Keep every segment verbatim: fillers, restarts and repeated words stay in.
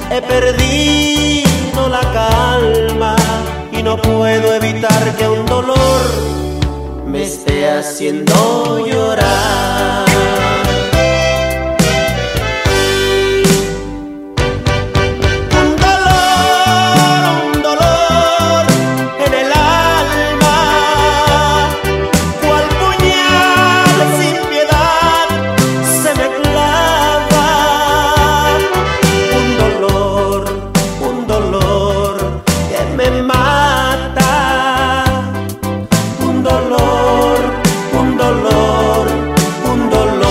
He perdido la calma y no puedo evitar que un dolor me esté haciendo llorar. Un dolor, un dolor en el alma, cual puñal sin piedad se me clava. Un dolor, un dolor que me mata. Un dolor, un dolor, un dolor.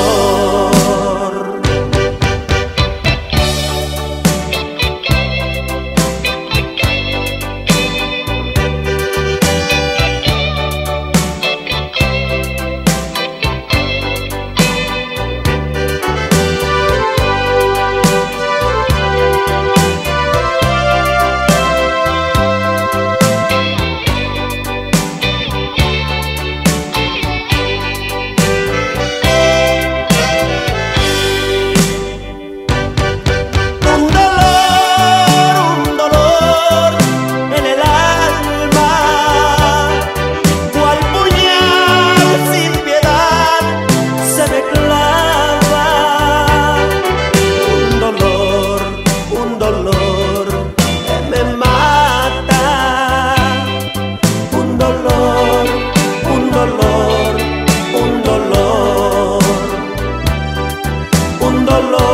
Un dolor